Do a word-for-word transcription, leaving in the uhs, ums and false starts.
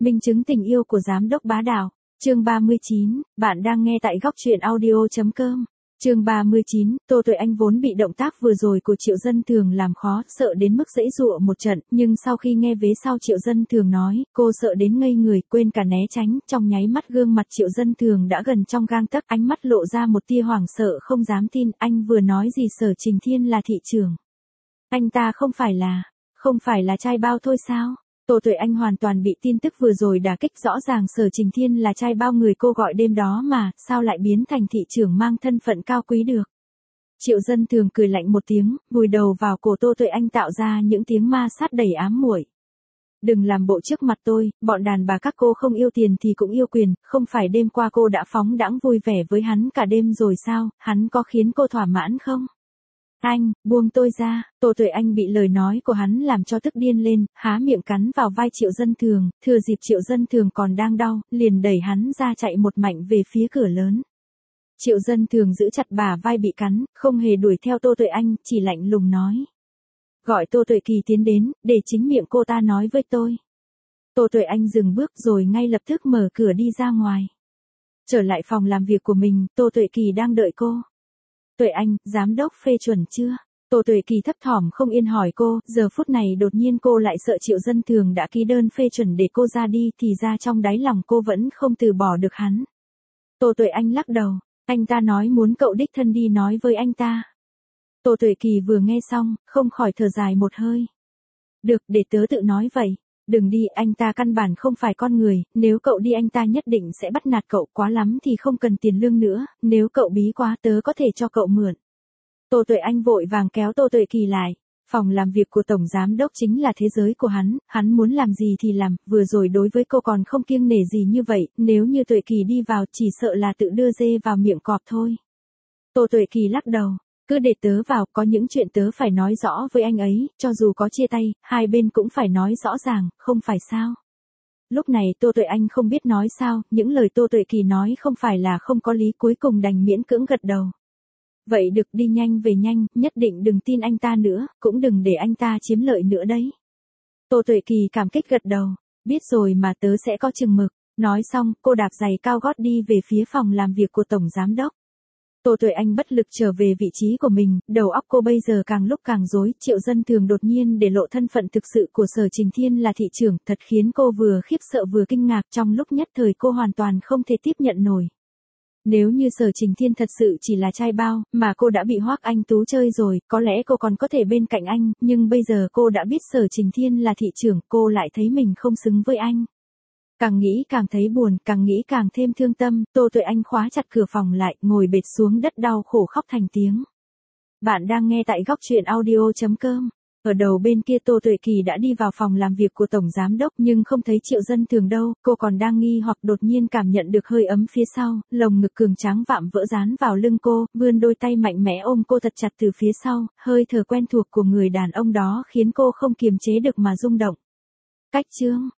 Minh chứng tình yêu của giám đốc bá đạo. Chương ba mươi chín, bạn đang nghe tại góc truyện audio chấm com. Chương ba mươi chín, Tô Tuệ Anh vốn bị động tác vừa rồi của Triệu Dân Thường làm khó, sợ đến mức giãy giụa một trận, nhưng sau khi nghe vế sau Triệu Dân Thường nói, cô sợ đến ngây người, quên cả né tránh, trong nháy mắt gương mặt Triệu Dân Thường đã gần trong gang tấc, ánh mắt lộ ra một tia hoảng sợ không dám tin, anh vừa nói gì Sở Trình Thiên là thị trưởng? Anh ta không phải là, không phải là trai bao thôi sao? Tô Tuệ Anh hoàn toàn bị tin tức vừa rồi đả kích, rõ ràng Sở Trình Thiên là trai bao người cô gọi đêm đó mà, sao lại biến thành thị trưởng mang thân phận cao quý được. Triệu Dân Thường cười lạnh một tiếng, vùi đầu vào cổ Tô Tuệ Anh tạo ra những tiếng ma sát đầy ám muội. Đừng làm bộ trước mặt tôi, bọn đàn bà các cô không yêu tiền thì cũng yêu quyền, không phải đêm qua cô đã phóng đãng vui vẻ với hắn cả đêm rồi sao, hắn có khiến cô thỏa mãn không? Anh, buông tôi ra, Tô Tuệ Anh bị lời nói của hắn làm cho tức điên lên, há miệng cắn vào vai Triệu Dân Thường, thừa dịp Triệu Dân Thường còn đang đau, liền đẩy hắn ra chạy một mạch về phía cửa lớn. Triệu Dân Thường giữ chặt bả vai bị cắn, không hề đuổi theo Tô Tuệ Anh, chỉ lạnh lùng nói. Gọi Tô Tuệ Kỳ tiến đến, để chính miệng cô ta nói với tôi. Tô Tuệ Anh dừng bước rồi ngay lập tức mở cửa đi ra ngoài. Trở lại phòng làm việc của mình, Tô Tuệ Kỳ đang đợi cô. Tuệ Anh, giám đốc phê chuẩn chưa? Tô Tuệ Kỳ thấp thỏm không yên hỏi cô, giờ phút này đột nhiên cô lại sợ Triệu Dân Thường đã ký đơn phê chuẩn để cô ra đi, thì ra trong đáy lòng cô vẫn không từ bỏ được hắn. Tô Tuệ Anh lắc đầu, anh ta nói muốn cậu đích thân đi nói với anh ta. Tô Tuệ Kỳ vừa nghe xong, không khỏi thở dài một hơi. Được, để tớ tự nói vậy. Đừng đi, anh ta căn bản không phải con người, nếu cậu đi anh ta nhất định sẽ bắt nạt cậu, quá lắm thì không cần tiền lương nữa, nếu cậu bí quá tớ có thể cho cậu mượn. Tô Tuệ Anh vội vàng kéo Tô Tuệ Kỳ lại, phòng làm việc của Tổng Giám Đốc chính là thế giới của hắn, hắn muốn làm gì thì làm, vừa rồi đối với cô còn không kiêng nể gì như vậy, nếu như Tuệ Kỳ đi vào chỉ sợ là tự đưa dê vào miệng cọp thôi. Tô Tuệ Kỳ lắc đầu. Cứ để tớ vào, có những chuyện tớ phải nói rõ với anh ấy, cho dù có chia tay, hai bên cũng phải nói rõ ràng, không phải sao? Lúc này Tô Tuệ Anh không biết nói sao, những lời Tô Tuệ Kỳ nói không phải là không có lý, cuối cùng đành miễn cưỡng gật đầu. Vậy được, đi nhanh về nhanh, nhất định đừng tin anh ta nữa, cũng đừng để anh ta chiếm lợi nữa đấy. Tô Tuệ Kỳ cảm kích gật đầu, biết rồi mà tớ sẽ có chừng mực. Nói xong, cô đạp giày cao gót đi về phía phòng làm việc của Tổng Giám Đốc. Tô Tuệ Anh bất lực trở về vị trí của mình, đầu óc cô bây giờ càng lúc càng rối, Triệu Dân Thường đột nhiên để lộ thân phận thực sự của Sở Trình Thiên là thị trưởng, thật khiến cô vừa khiếp sợ vừa kinh ngạc, trong lúc nhất thời cô hoàn toàn không thể tiếp nhận nổi. Nếu như Sở Trình Thiên thật sự chỉ là trai bao, mà cô đã bị Hoắc Anh Tú chơi rồi, có lẽ cô còn có thể bên cạnh anh, nhưng bây giờ cô đã biết Sở Trình Thiên là thị trưởng, cô lại thấy mình không xứng với anh. Càng nghĩ càng thấy buồn, càng nghĩ càng thêm thương tâm, Tô Tuệ Anh khóa chặt cửa phòng lại, ngồi bệt xuống đất đau khổ khóc thành tiếng. Bạn đang nghe tại góc truyện audio chấm com. Ở đầu bên kia Tô Tuệ Kỳ đã đi vào phòng làm việc của Tổng Giám Đốc nhưng không thấy Triệu Dân Thường đâu, cô còn đang nghi hoặc đột nhiên cảm nhận được hơi ấm phía sau, lồng ngực cường tráng vạm vỡ dán vào lưng cô, vươn đôi tay mạnh mẽ ôm cô thật chặt từ phía sau, hơi thở quen thuộc của người đàn ông đó khiến cô không kiềm chế được mà rung động. Cách chương